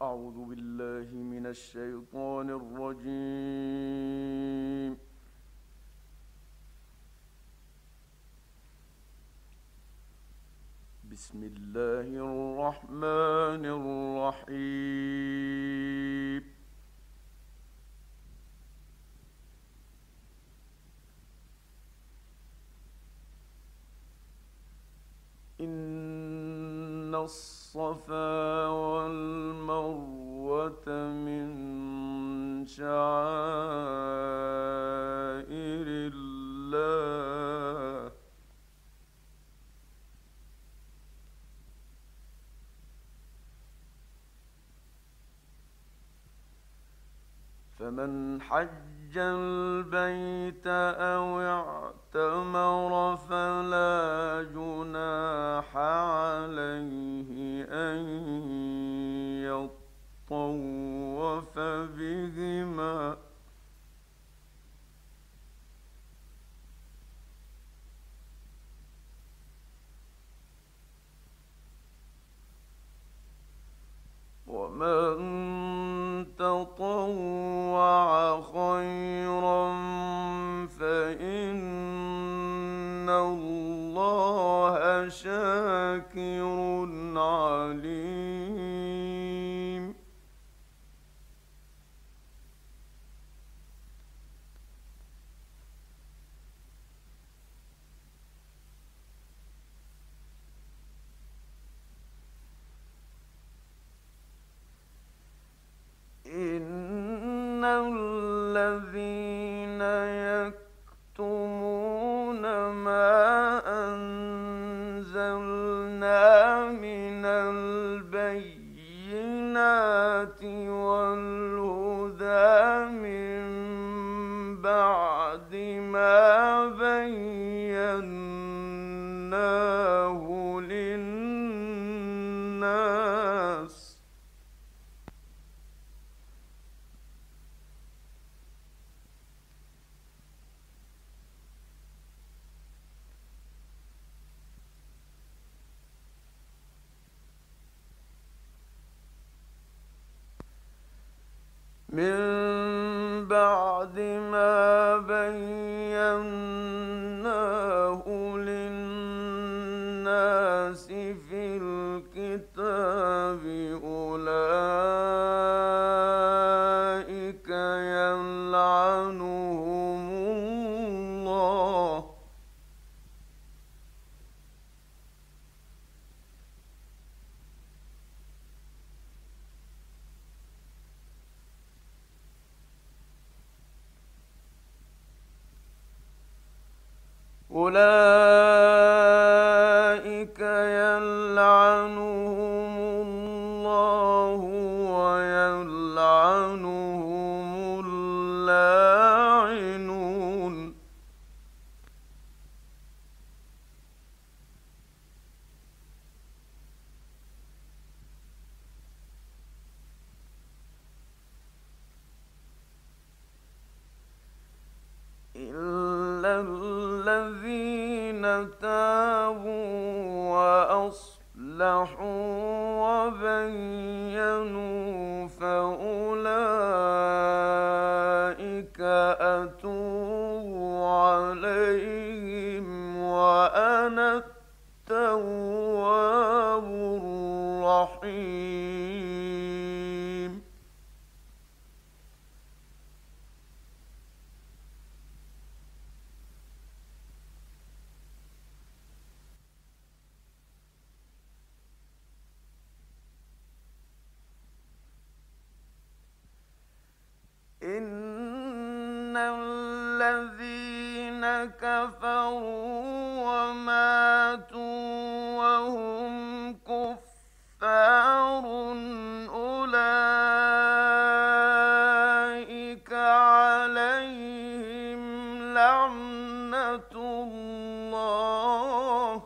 أعوذ بالله من الشيطان الرجيم. بسم الله الرحمن الرحيم. إن الصفا والمروة من شعائر الله، فمن حج البيت أو اعتمر فلا جناح عليه أن يطوف بهما، ومن تطوع خيرا فإن الله شاكر عليم. إن الذين يكتمون ما أنزلنا من البينات والهدى من بعد ما بيناه للناس في الكتاب، أولئك يلعنهم الله، ويلعنهم اللاعنون. إلا الذين تابوا وأصلحوا وبينوا فأولئك أتوب عليهم وأنا التواب الرحيم. إن الذين كفروا وماتوا وهم كفار أولئك عليهم لعنة الله،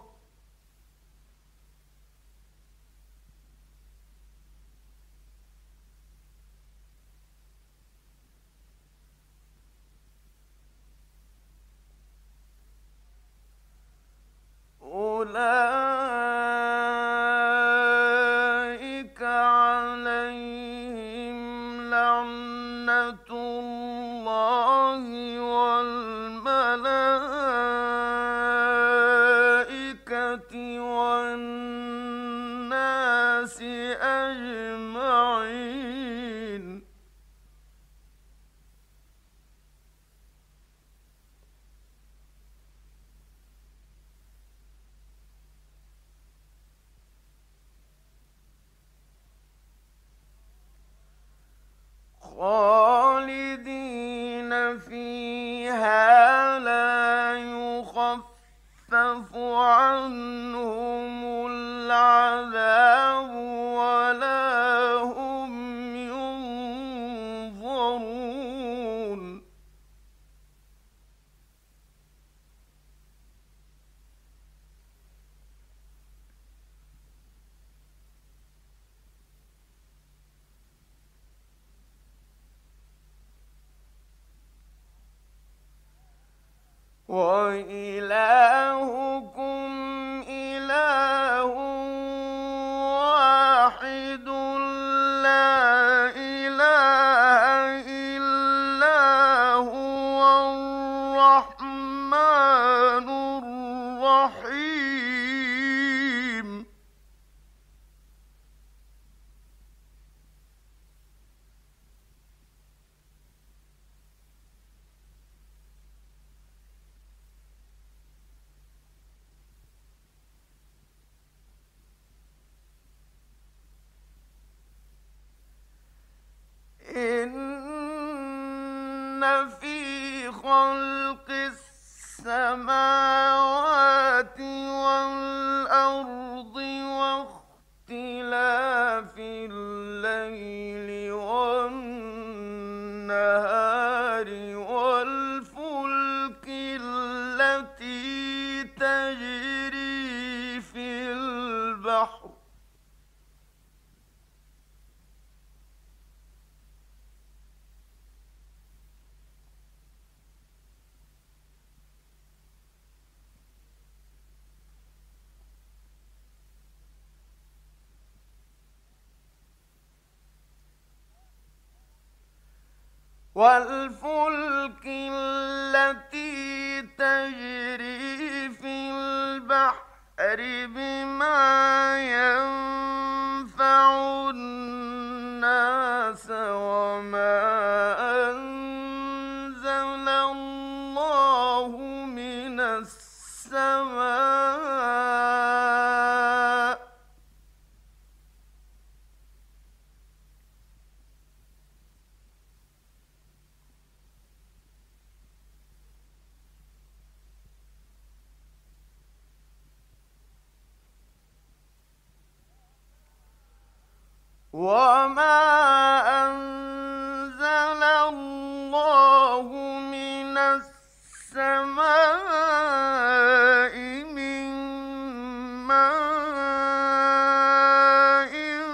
الله والملائكة والناس أجمعين. خالدين فيها لا يخفف عنهم العذاب ولا هم ينظرون. وإلهكم إله واحد لا إله إلا هو الرحمن الرحيم. إن في خلق السماوات والأرض واختلاف الليل والنهار والفلك التي تجري في البحر والفلك التي تجري في البحر بما ينفع الناس وما أنزل الله من السماء وما أنزل الله من السماء من ماء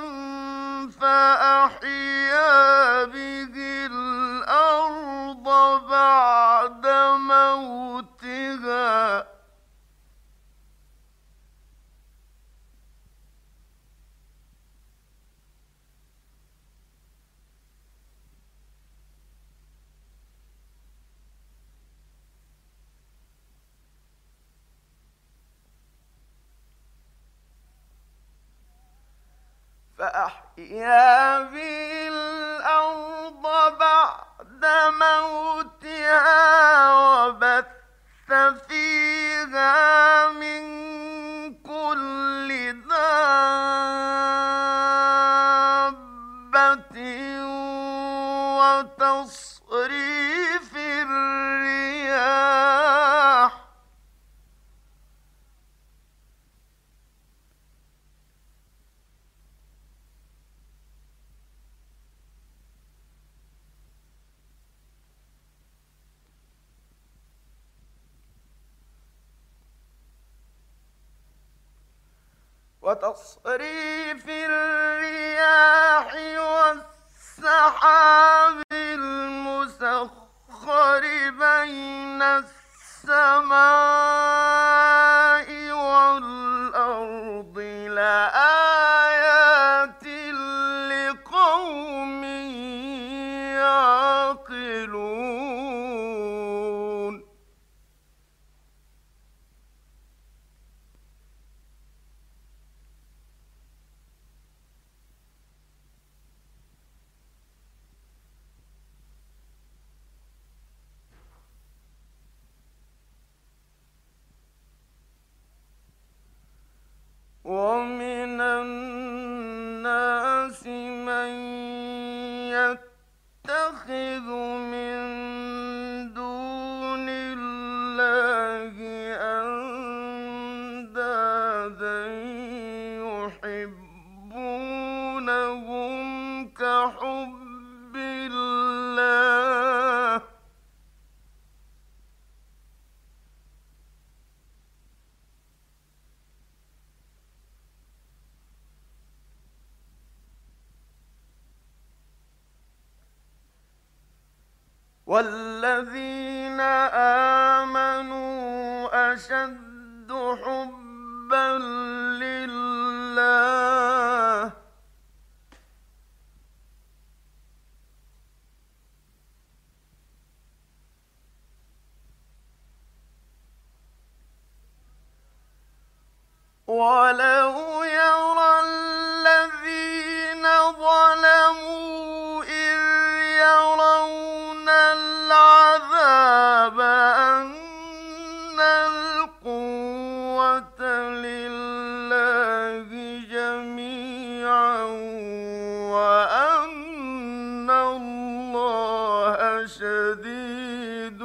فأحيا به الأرض بعد موتها فأحيا به الأرض بعد موتها وبث فيها من كل دابة وتصريف الرياح والسحاب المسخر بين السماء والأرض لآيات لقوم يعلمون. يتخذ من دون الله أندادا يحبونهم كحب الله والذين آمنوا أشد حبا لله ولو يرى الذين ظلموا إذ يرون العذاب أن القوة لله جميعا وأن الله شديد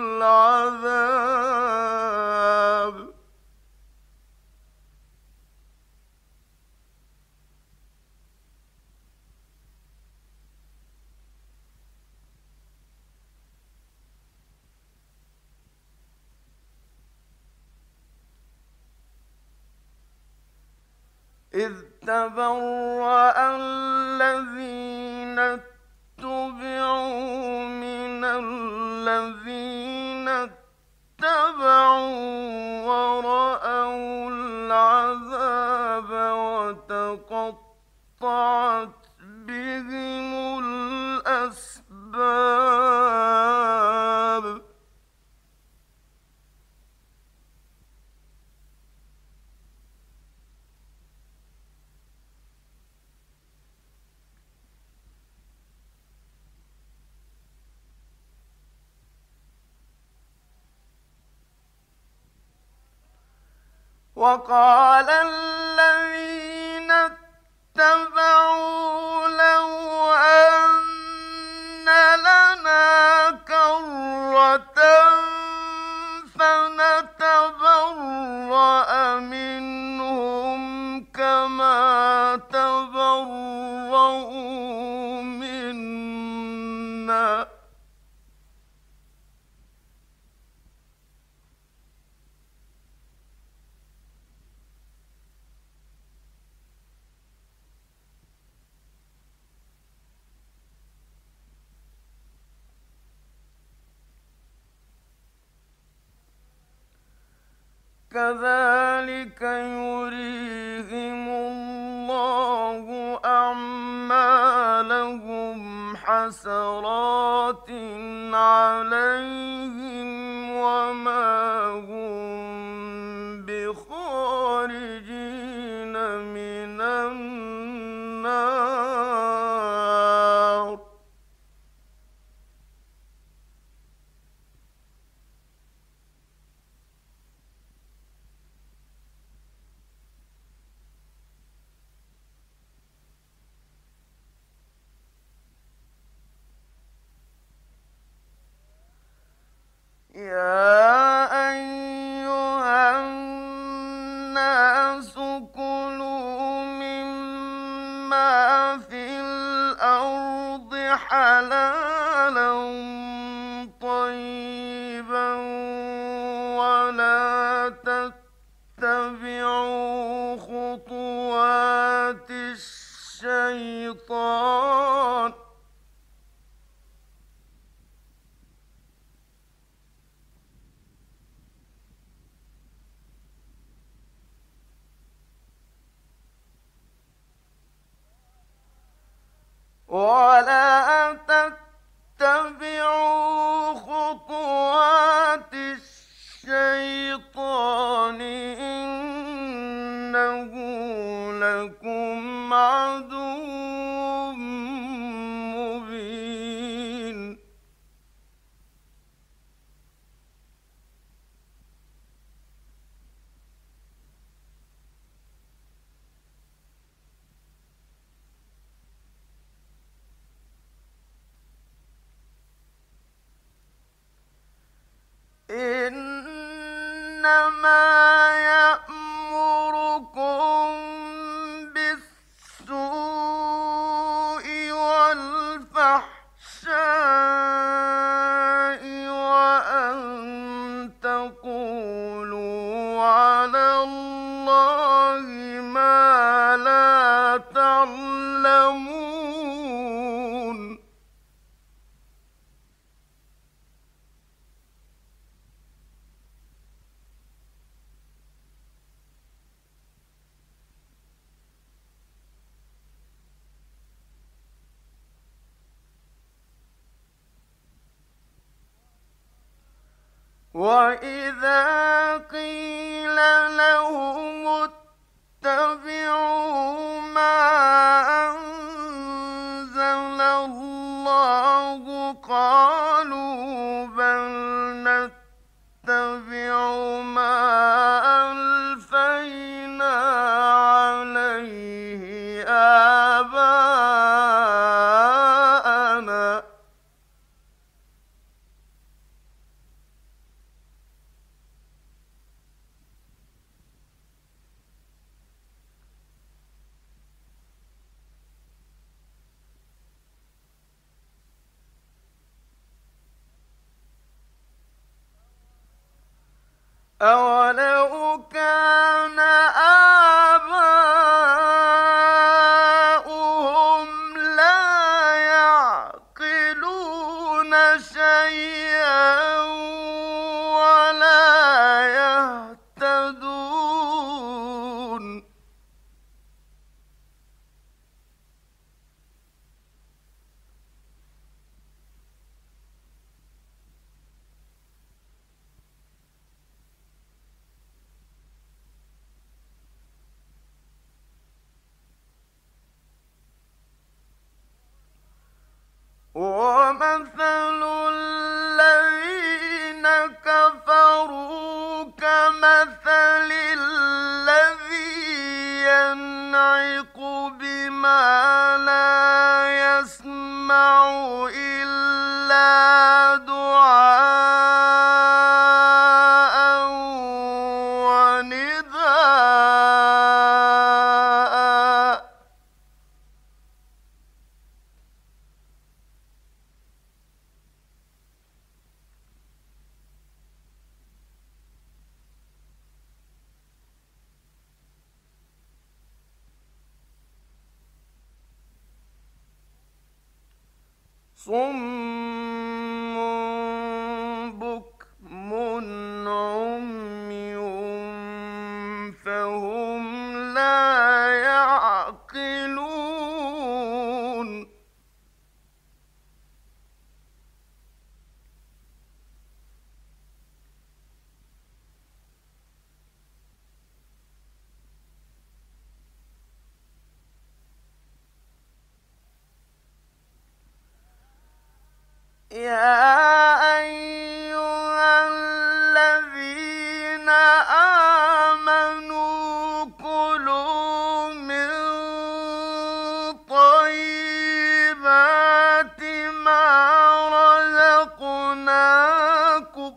العذاب إذ تبرأ الذين اتبعوا من الذين اتبعوا ورأوا العذاب وتقطعت بهم الأسباب وقال الذين اتبعوا لو أن لنا كرة فنتبرأ منهم كما تبرؤوا منا كذلك يريهم الله أعمالهم حسرات عليهم وما هم بخارجين من النار يا أيها الناس كلوا مما في الأرض حلالا طيبا ولا تتبعوا خطوات الشيطان ولا تتبعوا خطوات الشيطان إنه لكم عدو مبين وإذا قيل لهم اتبعوا ما أنزل الله قالوا بل نتبع ما ألفينا عليه آباءنا. أولو كان آباؤهم لا يعقلون شيئا ولا يهتدون. ومثل الذين كفروا كمثل الذي ينعق بما لا يسمع إلا دعاء ونداء. صم بكم عمي فهم لا يعقلون. يا أيها الذين آمنوا كلوا من طيبات ما رزقناكم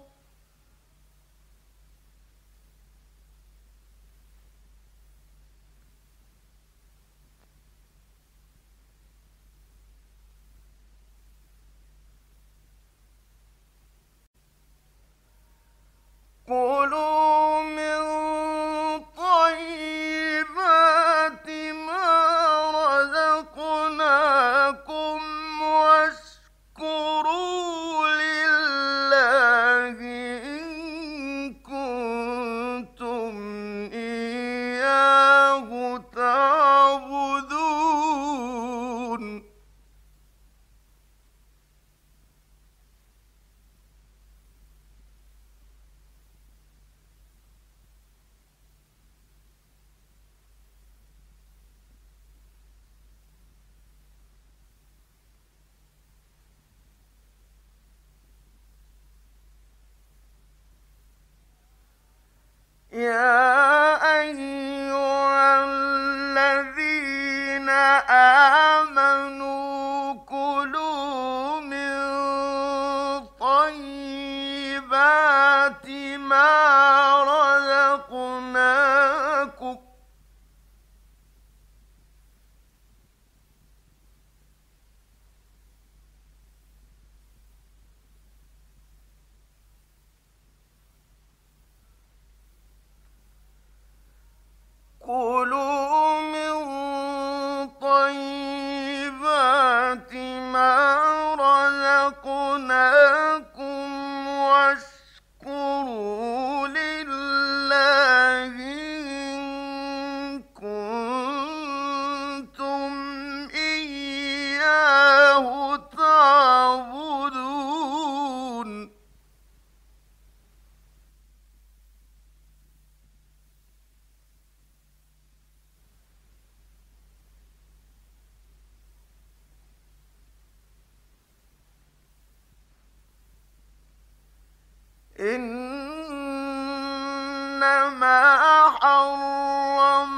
إنما حرم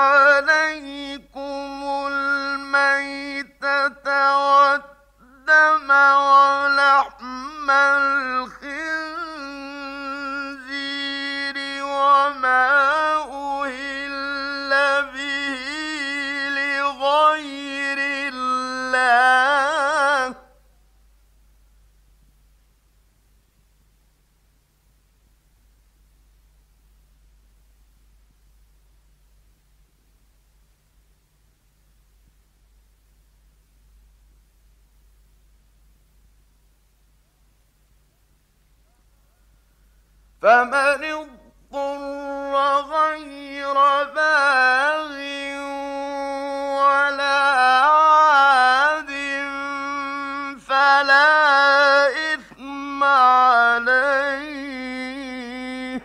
عليكم الميتة والدم ولحم الخنزير وما أهل به لغير الله. فمن اضطر غير باغ ولا عاد فلا إثم عليه.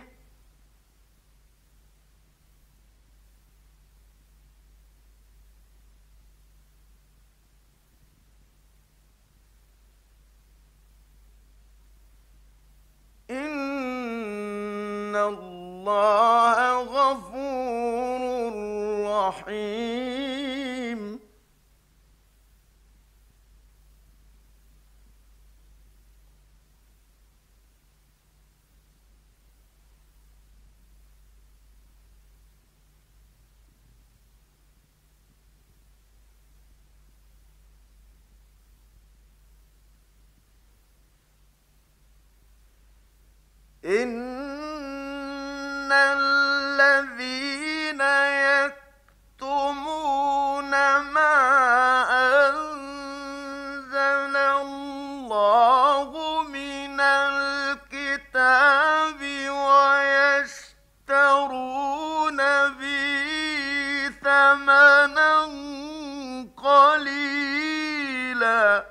إن الله غفور رحيم. إن الذين يكتمون ما أنزل الله من الكتاب ويشترون به ثمنا قليلا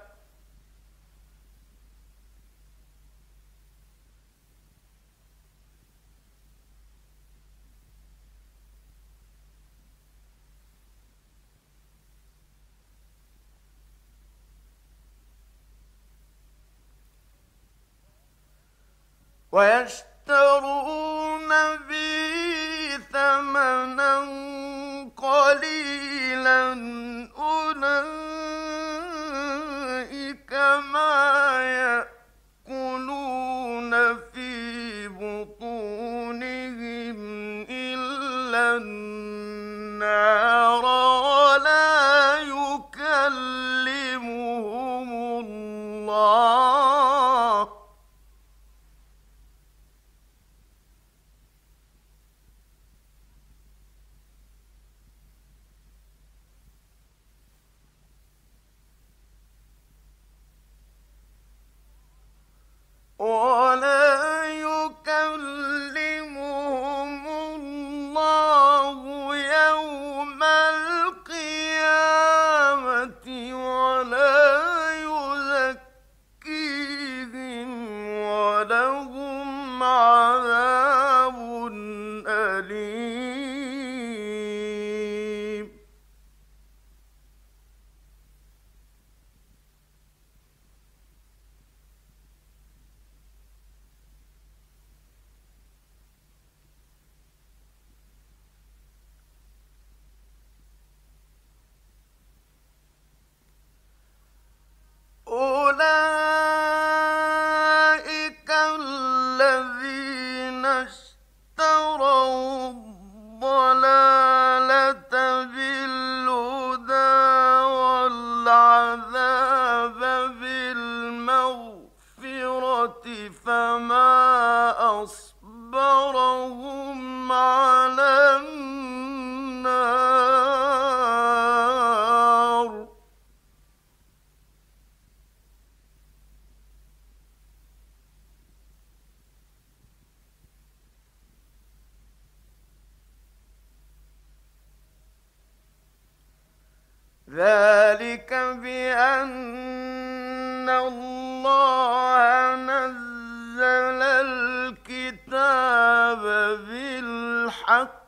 ويشترون به ثمنا قليلا أولئك ما يأكلون في بطونهم إلا النار ولا يكلمهم الله يوم القيامة ولا يزكيهم ولهم عذاب أليم. أولئك الذين اشتروا الضلالة بالهدى والعذاب بالمغفرة فما أصبرهم على النار. ذلك بأن الله نزل الكتاب بالحق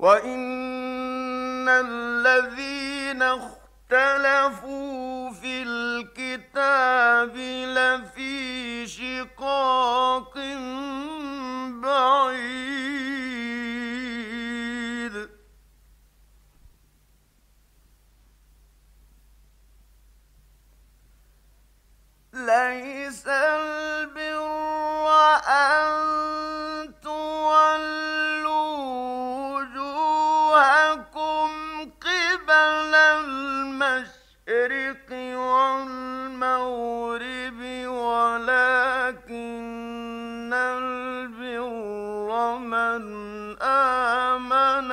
وإن الذين اختلفوا في الكتاب لفي شقاق بعيد ليس البر أن تولوا وجوهكم قبل المشرق والمغرب ولكن البر من آمن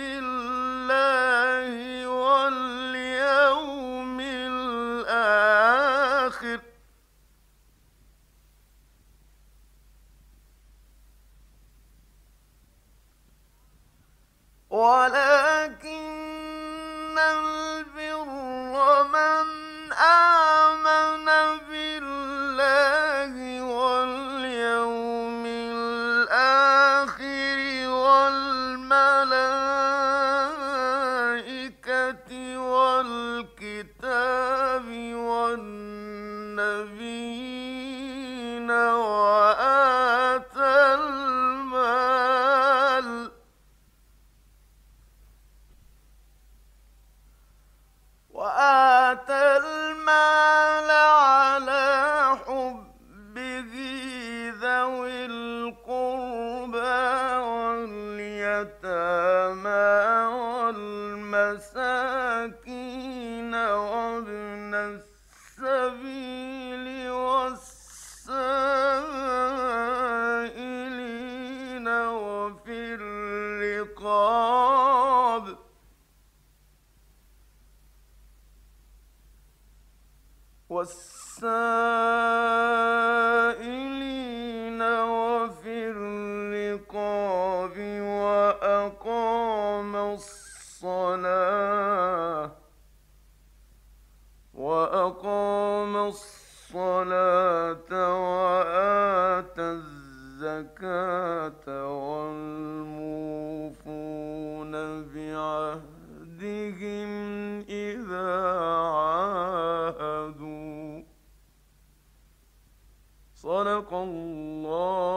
بالله واليوم الآخر ولكن البر من آمن بالله واليوم الآخر والملائكة والكتاب والنبيين وآتى المال على حبه ذوي القربى واليتامى والمساكين وابن السبيل والسائلين وفي الرقاب وأقام الصلاة وآتى الزكاة والموفون بعهدهم إذا عاهدوا صدق الله